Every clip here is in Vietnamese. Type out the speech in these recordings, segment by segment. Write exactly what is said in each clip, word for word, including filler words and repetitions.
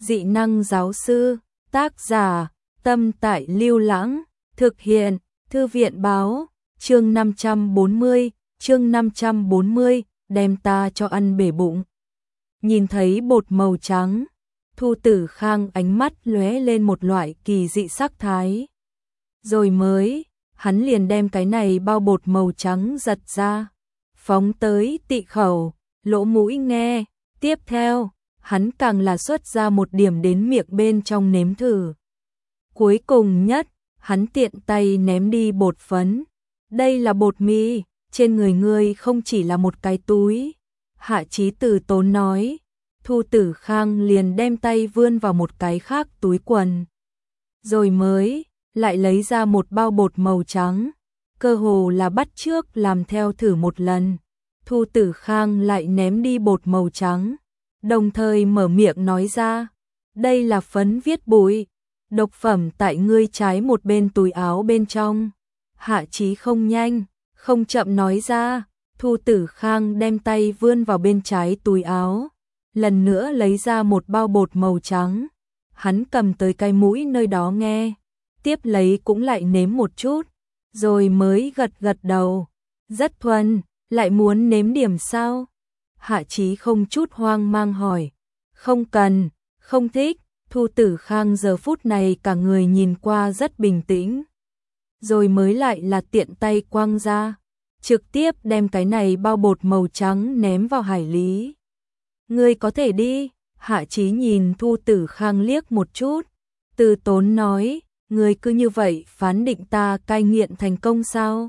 Dị năng giáo sư, tác giả, Tâm Tại Lưu Lãng, thực hiện, Thư viện báo, chương năm trăm bốn mươi, chương năm trăm bốn mươi, đem ta cho ăn bể bụng. Nhìn thấy bột màu trắng, Thu Tử Khang ánh mắt lóe lên một loại kỳ dị sắc thái. Rồi mới, hắn liền đem cái này bao bột màu trắng giật ra, phóng tới tị khẩu, lỗ mũi nghe, tiếp theo, hắn càng là xuất ra một điểm đến miệng bên trong nếm thử. Cuối cùng nhất, hắn tiện tay ném đi bột phấn. Đây là bột mì, trên người ngươi không chỉ là một cái túi. Hạ Chí Từ tốn nói. Thu Tử Khang liền đem tay vươn vào một cái khác túi quần. Rồi mới, lại lấy ra một bao bột màu trắng. Cơ hồ là bắt chước làm theo thử một lần. Thu Tử Khang lại ném đi bột màu trắng. Đồng thời mở miệng nói ra. Đây là phấn viết bụi. Độc phẩm tại ngươi trái một bên túi áo bên trong. Hạ Chí không nhanh, không chậm nói ra. Thu Tử Khang đem tay vươn vào bên trái túi áo. Lần nữa lấy ra một bao bột màu trắng. Hắn cầm tới cái mũi nơi đó nghe. Tiếp lấy cũng lại nếm một chút. Rồi mới gật gật đầu. Rất thuần, lại muốn nếm điểm sao? Hạ Chí không chút hoang mang hỏi. Không cần, không thích. Thu Tử Khang giờ phút này cả người nhìn qua rất bình tĩnh. Rồi mới lại là tiện tay quăng ra. Trực tiếp đem cái này bao bột màu trắng ném vào hải lý. Ngươi có thể đi. Hạ Chí nhìn Thu Tử Khang liếc một chút. Từ tốn nói. Ngươi cứ như vậy phán định ta cai nghiện thành công sao?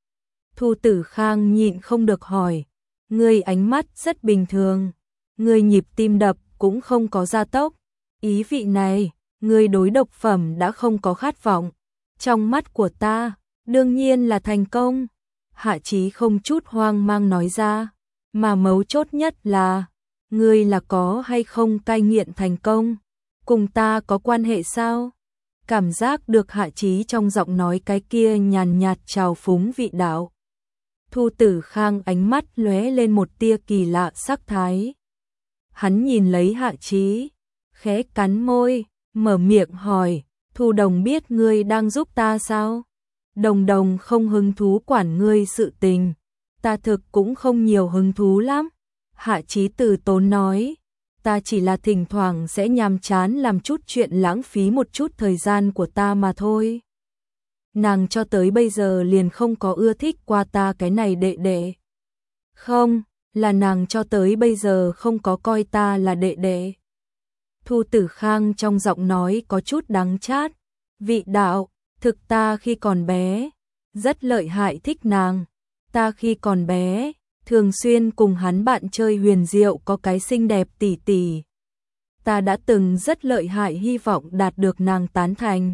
Thu Tử Khang nhịn không được hỏi. Ngươi ánh mắt rất bình thường. Ngươi nhịp tim đập cũng không có gia tốc. Ý vị này, ngươi đối độc phẩm đã không có khát vọng. Trong mắt của ta, đương nhiên là thành công. Hạ Chí không chút hoang mang nói ra. Mà mấu chốt nhất là, ngươi là có hay không cai nghiện thành công? Cùng ta có quan hệ sao? Cảm giác được Hạ Chí trong giọng nói cái kia nhàn nhạt trào phúng vị đạo. Thu Tử Khang ánh mắt lóe lên một tia kỳ lạ sắc thái. Hắn nhìn lấy Hạ Chí, khẽ cắn môi, mở miệng hỏi, Thu Đồng biết ngươi đang giúp ta sao? Đồng Đồng không hứng thú quản ngươi sự tình, ta thực cũng không nhiều hứng thú lắm. Hạ Chí Từ tốn nói, ta chỉ là thỉnh thoảng sẽ nhàm chán làm chút chuyện lãng phí một chút thời gian của ta mà thôi. Nàng cho tới bây giờ liền không có ưa thích qua ta cái này đệ đệ. Không, là nàng cho tới bây giờ không có coi ta là đệ đệ. Thu Tử Khang trong giọng nói có chút đắng chát. Vị đạo, thực ta khi còn bé, rất lợi hại thích nàng. Ta khi còn bé, thường xuyên cùng hắn bạn chơi huyền diệu có cái xinh đẹp tỷ tỷ. Ta đã từng rất lợi hại hy vọng đạt được nàng tán thành.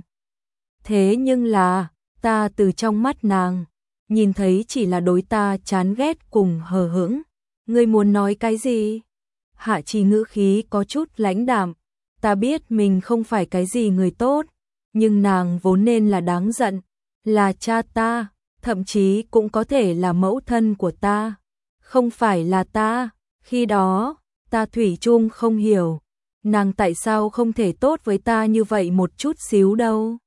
Thế nhưng là, ta từ trong mắt nàng, nhìn thấy chỉ là đối ta chán ghét cùng hờ hững. Ngươi muốn nói cái gì? Hạ Chí ngữ khí có chút lãnh đạm. Ta biết mình không phải cái gì người tốt, nhưng nàng vốn nên là đáng giận, là cha ta, thậm chí cũng có thể là mẫu thân của ta. Không phải là ta, khi đó, ta thủy chung không hiểu, nàng tại sao không thể tốt với ta như vậy một chút xíu đâu.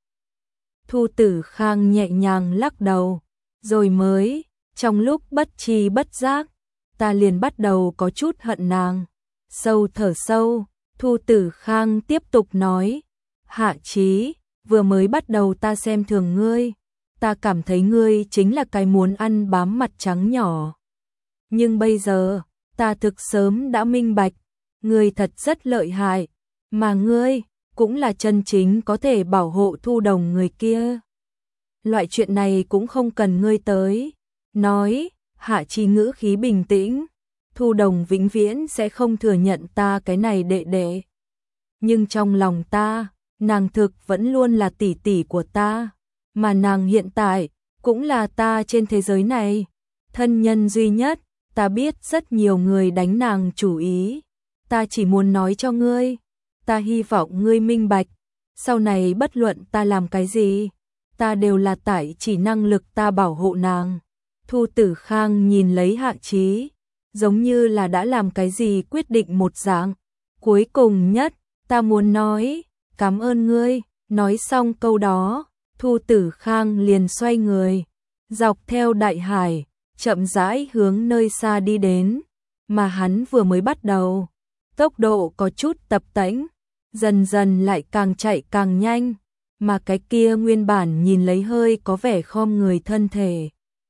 Thu Tử Khang nhẹ nhàng lắc đầu, rồi mới, trong lúc bất tri bất giác, ta liền bắt đầu có chút hận nàng. Sâu thở sâu, Thu Tử Khang tiếp tục nói, Hạ Chí, vừa mới bắt đầu ta xem thường ngươi, ta cảm thấy ngươi chính là cái muốn ăn bám mặt trắng nhỏ. Nhưng bây giờ, ta thực sớm đã minh bạch, ngươi thật rất lợi hại, mà ngươi cũng là chân chính có thể bảo hộ Thu Đồng người kia. Loại chuyện này cũng không cần ngươi tới. Nói, Hạ Chí ngữ khí bình tĩnh. Thu Đồng vĩnh viễn sẽ không thừa nhận ta cái này đệ đệ. Nhưng trong lòng ta, nàng thực vẫn luôn là tỷ tỷ của ta. Mà nàng hiện tại, cũng là ta trên thế giới này. Thân nhân duy nhất, ta biết rất nhiều người đánh nàng chủ ý. Ta chỉ muốn nói cho ngươi. Ta hy vọng ngươi minh bạch. Sau này bất luận ta làm cái gì, ta đều là tại chỉ năng lực ta bảo hộ nàng. Thu Tử Khang nhìn lấy Hạ Chí, giống như là đã làm cái gì quyết định một dạng. Cuối cùng nhất, Ta muốn nói, cảm ơn ngươi. Nói xong câu đó, Thu Tử Khang liền xoay người, dọc theo đại hải, chậm rãi hướng nơi xa đi đến, mà hắn vừa mới bắt đầu, tốc độ có chút tập tễnh, dần dần lại càng chạy càng nhanh, mà cái kia nguyên bản nhìn lấy hơi có vẻ khom người thân thể.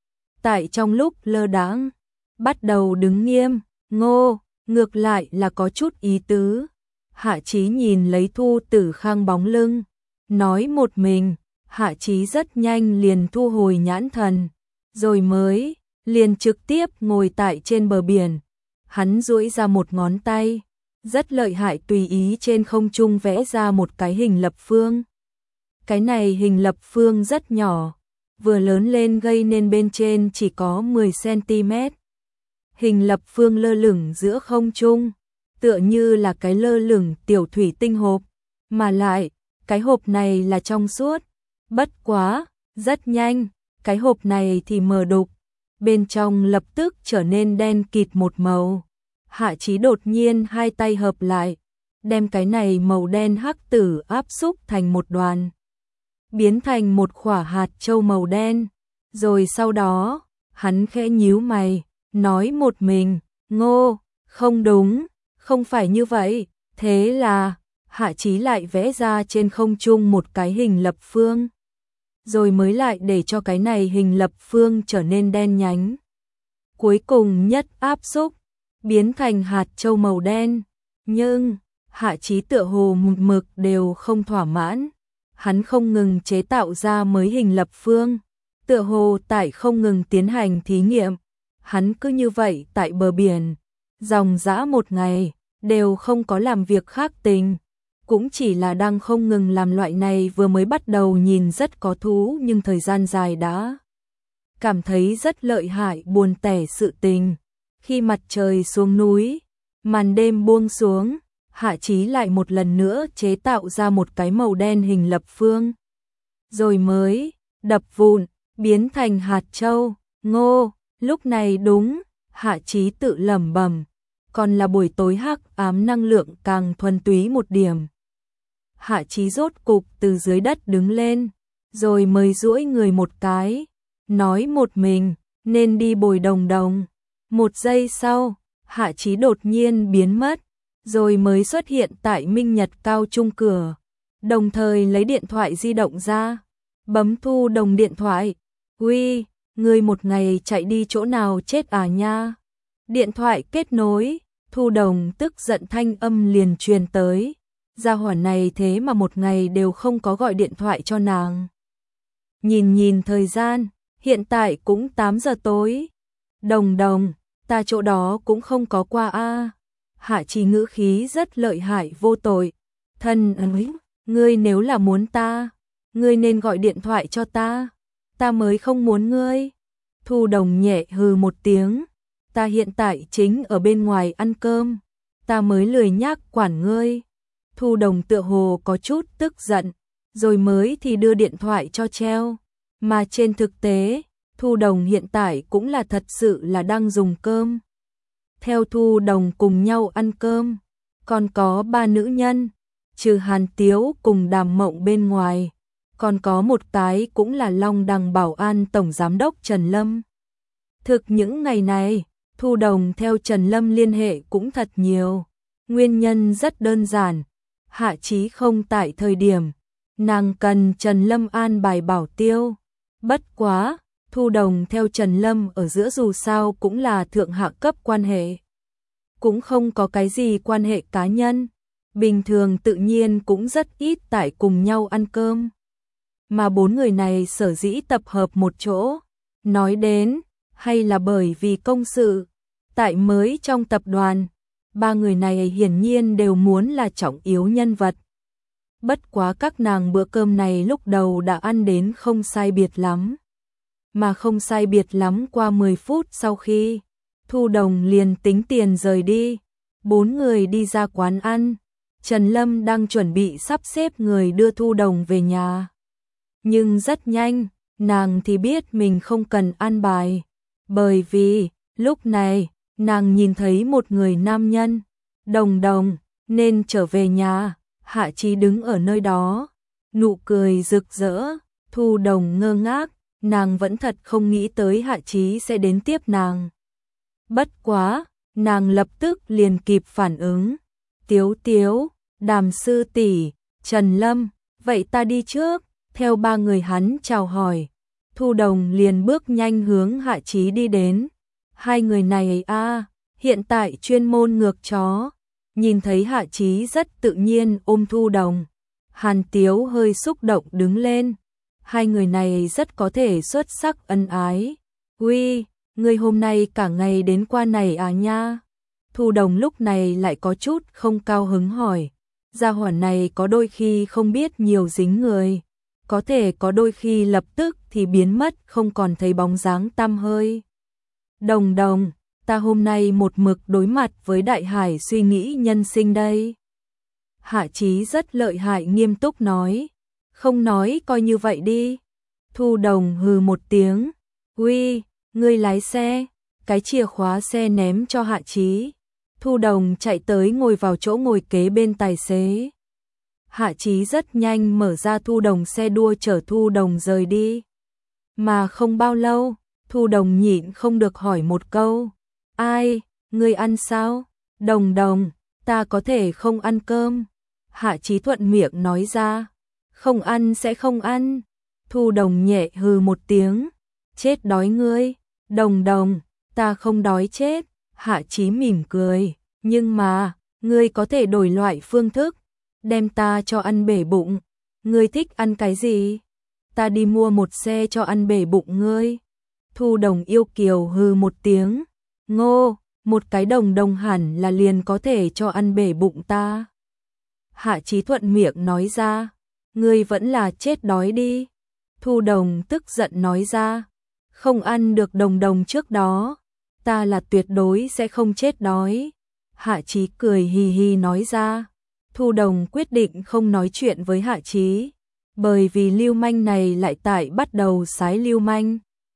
Tại trong lúc lơ đãng, bắt đầu đứng nghiêm, ngô, ngược lại là có chút ý tứ. Hạ Chí nhìn lấy Thu Tử Khang bóng lưng, nói một mình, Hạ Chí rất nhanh liền thu hồi nhãn thần, rồi mới liền trực tiếp ngồi tại trên bờ biển. Hắn duỗi ra một ngón tay, rất lợi hại tùy ý trên không trung vẽ ra một cái hình lập phương. Cái này hình lập phương rất nhỏ, vừa lớn lên gây nên bên trên chỉ có mười xăng-ti-mét. Hình lập phương lơ lửng giữa không trung, tựa như là cái lơ lửng tiểu thủy tinh hộp, mà lại, cái hộp này là trong suốt. Bất quá, rất nhanh, cái hộp này thì mờ đục, bên trong lập tức trở nên đen kịt một màu. Hạ Chí đột nhiên hai tay hợp lại, đem cái này màu đen hắc tử áp xúc thành một đoàn, biến thành một quả hạt châu màu đen. Rồi sau đó, hắn khẽ nhíu mày, nói một mình, ngô, không đúng, không phải như vậy. Thế là, Hạ Chí lại vẽ ra trên không trung một cái hình lập phương, rồi mới lại để cho cái này hình lập phương trở nên đen nhánh. Cuối cùng nhất áp xúc, biến thành hạt châu màu đen. Nhưng, Hạ Chí tựa hồ một mực đều không thỏa mãn. Hắn không ngừng chế tạo ra mới hình lập phương, tựa hồ tại không ngừng tiến hành thí nghiệm. Hắn cứ như vậy tại bờ biển, dòng dã một ngày, đều không có làm việc khác tình. Cũng chỉ là đang không ngừng làm loại này vừa mới bắt đầu nhìn rất có thú nhưng thời gian dài đã cảm thấy rất lợi hại buồn tẻ sự tình. Khi mặt trời xuống núi, màn đêm buông xuống, Hạ Chí lại một lần nữa chế tạo ra một cái màu đen hình lập phương, rồi mới đập vụn, biến thành hạt châu. Ngô, lúc này đúng, Hạ Chí tự lẩm bẩm, còn là buổi tối hắc ám năng lượng càng thuần túy một điểm. Hạ Chí rốt cục từ dưới đất đứng lên, rồi mới duỗi người một cái, nói một mình, nên đi bồi đồng đồng. Một giây sau, Hạ Chí đột nhiên biến mất, rồi mới xuất hiện tại Minh Nhật Cao Trung cửa, đồng thời lấy điện thoại di động ra, bấm Thu Đồng điện thoại. Uy, ngươi một ngày chạy đi chỗ nào chết à nha? Điện thoại kết nối, Thu Đồng tức giận thanh âm liền truyền tới. Gia hỏa này thế mà một ngày đều không có gọi điện thoại cho nàng. Nhìn nhìn thời gian, hiện tại cũng tám giờ tối. Đồng đồng, ta chỗ đó cũng không có qua a. Hạ Chí ngữ khí rất lợi hại vô tội. Thân ơi, ngươi nếu là muốn ta, ngươi nên gọi điện thoại cho ta. Ta mới không muốn ngươi. Thu Đồng nhẹ hừ một tiếng. Ta hiện tại chính ở bên ngoài ăn cơm. Ta mới lười nhác quản ngươi. Thu Đồng tựa hồ có chút tức giận, rồi mới thì đưa điện thoại cho treo. Mà trên thực tế, Thu Đồng hiện tại cũng là thật sự là đang dùng cơm. Theo Thu Đồng cùng nhau ăn cơm, còn có ba nữ nhân, trừ Hàn Tiếu cùng Đàm Mộng bên ngoài, còn có một cái cũng là Long Đằng Bảo An Tổng Giám đốc Trần Lâm. Thực những ngày này, Thu Đồng theo Trần Lâm liên hệ cũng thật nhiều, nguyên nhân rất đơn giản. Hạ Chí không tại thời điểm, nàng cần Trần Lâm an bài bảo tiêu. Bất quá, Thu Đồng theo Trần Lâm ở giữa dù sao cũng là thượng hạ cấp quan hệ. Cũng không có cái gì quan hệ cá nhân, bình thường tự nhiên cũng rất ít tại cùng nhau ăn cơm. Mà bốn người này sở dĩ tập hợp một chỗ, nói đến, hay là bởi vì công sự, tại mới trong tập đoàn. Ba người này hiển nhiên đều muốn là trọng yếu nhân vật. Bất quá các nàng bữa cơm này lúc đầu đã ăn đến không sai biệt lắm. Mà không sai biệt lắm qua mười phút sau khi, Thu Đồng liền tính tiền rời đi. Bốn người đi ra quán ăn. Trần Lâm đang chuẩn bị sắp xếp người đưa Thu Đồng về nhà. Nhưng rất nhanh, nàng thì biết mình không cần an bài. Bởi vì, lúc này, nàng nhìn thấy một người nam nhân. Đồng Đồng, nên trở về nhà. Hạ Chí đứng ở nơi đó, nụ cười rực rỡ, Thu Đồng ngơ ngác, nàng vẫn thật không nghĩ tới Hạ Chí sẽ đến tiếp nàng. Bất quá, nàng lập tức liền kịp phản ứng. Tiếu Tiếu, Đàm sư tỷ, Trần Lâm, vậy ta đi trước. Theo ba người hắn chào hỏi, Thu Đồng liền bước nhanh hướng Hạ Chí đi đến. Hai người này a, à, hiện tại chuyên môn ngược chó. Nhìn thấy Hạ Chí rất tự nhiên ôm Thu Đồng, Hàn Tiếu hơi xúc động đứng lên. Hai người này rất có thể xuất sắc ân ái. Uy, ngươi hôm nay cả ngày đến qua này à nha? Thu Đồng lúc này lại có chút không cao hứng hỏi. Gia hỏa này có đôi khi không biết nhiều dính người, có thể có đôi khi lập tức thì biến mất không còn thấy bóng dáng tăm hơi. Đồng Đồng, ta hôm nay một mực đối mặt với đại hải suy nghĩ nhân sinh đây. Hạ Chí rất lợi hại nghiêm túc nói. Không nói coi như vậy đi. Thu Đồng hừ một tiếng. Uy, ngươi lái xe. Cái chìa khóa xe ném cho Hạ Chí. Thu Đồng chạy tới ngồi vào chỗ ngồi kế bên tài xế. Hạ Chí rất nhanh mở ra Thu Đồng xe đua chở Thu Đồng rời đi. Mà không bao lâu, Thu Đồng nhịn không được hỏi một câu. Ai, ngươi ăn sao? Đồng Đồng, ta có thể không ăn cơm. Hạ Chí thuận miệng nói ra. Không ăn sẽ không ăn. Thu Đồng nhẹ hừ một tiếng. Chết đói ngươi. Đồng Đồng, ta không đói chết. Hạ Chí mỉm cười. Nhưng mà, ngươi có thể đổi loại phương thức. Đem ta cho ăn bể bụng. Ngươi thích ăn cái gì? Ta đi mua một xe cho ăn bể bụng ngươi. Thu Đồng yêu kiều hừ một tiếng. Ngô, một cái đồng đồng hẳn là liền có thể cho ăn bể bụng ta. Hạ Chí thuận miệng nói ra. Ngươi vẫn là chết đói đi. Thu Đồng tức giận nói ra. Không ăn được đồng đồng trước đó, ta là tuyệt đối sẽ không chết đói. Hạ Chí cười hì hì nói ra. Thu Đồng quyết định không nói chuyện với Hạ Chí, bởi vì lưu manh này lại tại bắt đầu sái lưu manh.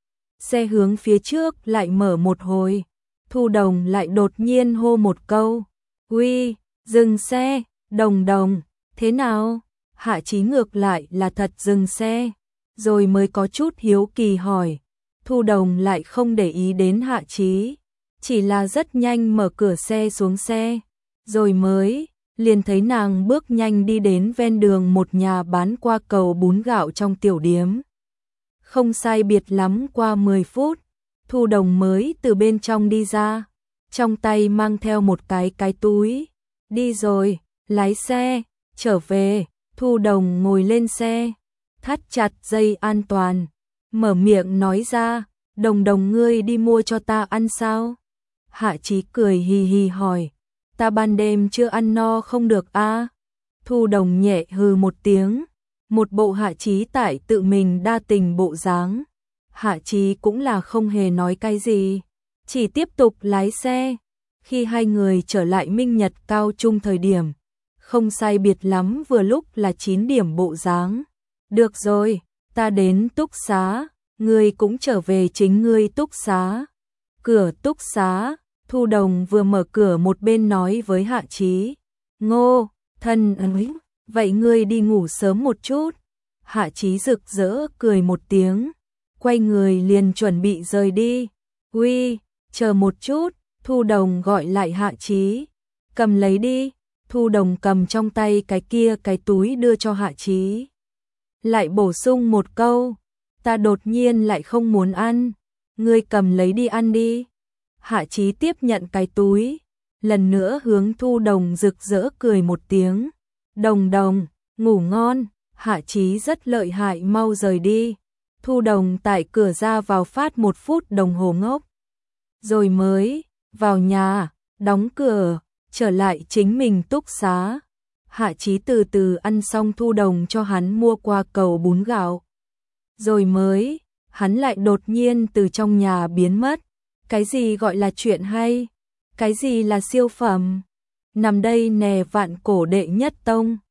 Xe hướng phía trước lại mở một hồi, Thu Đồng lại đột nhiên hô một câu. Uy, dừng xe, Đồng Đồng, thế nào? Hạ Chí ngược lại là thật dừng xe, rồi mới có chút hiếu kỳ hỏi. Thu Đồng lại không để ý đến Hạ Chí, chỉ là rất nhanh mở cửa xe xuống xe, rồi mới liền thấy nàng bước nhanh đi đến ven đường một nhà bán qua cầu bún gạo trong tiểu điếm. Không sai biệt lắm qua mười phút, Thu Đồng mới từ bên trong đi ra, trong tay mang theo một cái cái túi. Đi rồi, lái xe, trở về. Thu Đồng ngồi lên xe, thắt chặt dây an toàn, mở miệng nói ra. Đồng Đồng ngươi đi mua cho ta ăn sao? Hạ Chí cười hì hì hỏi. Ta ban đêm chưa ăn no không được a? À? Thu Đồng nhẹ hừ một tiếng, một bộ Hạ Chí tại tự mình đa tình bộ dáng. Hạ Chí cũng là không hề nói cái gì, chỉ tiếp tục lái xe. Khi hai người trở lại Minh Nhật Cao Trung thời điểm, không sai biệt lắm vừa lúc là chín điểm bộ dáng. Được rồi, ta đến túc xá, ngươi cũng trở về chính ngươi túc xá. Cửa túc xá, Thu Đồng vừa mở cửa một bên nói với Hạ Chí. Ngô, thân ấy, vậy ngươi đi ngủ sớm một chút. Hạ Chí rực rỡ cười một tiếng, quay người liền chuẩn bị rời đi. Uy, chờ một chút. Thu Đồng gọi lại Hạ Chí. Cầm lấy đi. Thu Đồng cầm trong tay cái kia cái túi đưa cho Hạ Chí. Lại bổ sung một câu. Ta đột nhiên lại không muốn ăn. Ngươi cầm lấy đi ăn đi. Hạ Chí tiếp nhận cái túi, lần nữa hướng Thu Đồng rực rỡ cười một tiếng. Đồng Đồng, ngủ ngon. Hạ Chí rất lợi hại mau rời đi. Thu Đồng tại cửa ra vào phát một phút đồng hồ ngốc, rồi mới vào nhà, đóng cửa, trở lại chính mình túc xá. Hạ Chí từ từ ăn xong Thu Đồng cho hắn mua qua cầu bún gạo, rồi mới, hắn lại đột nhiên từ trong nhà biến mất. Cái gì gọi là chuyện hay? Cái gì là siêu phẩm? Nằm đây nè vạn cổ đệ nhất tông.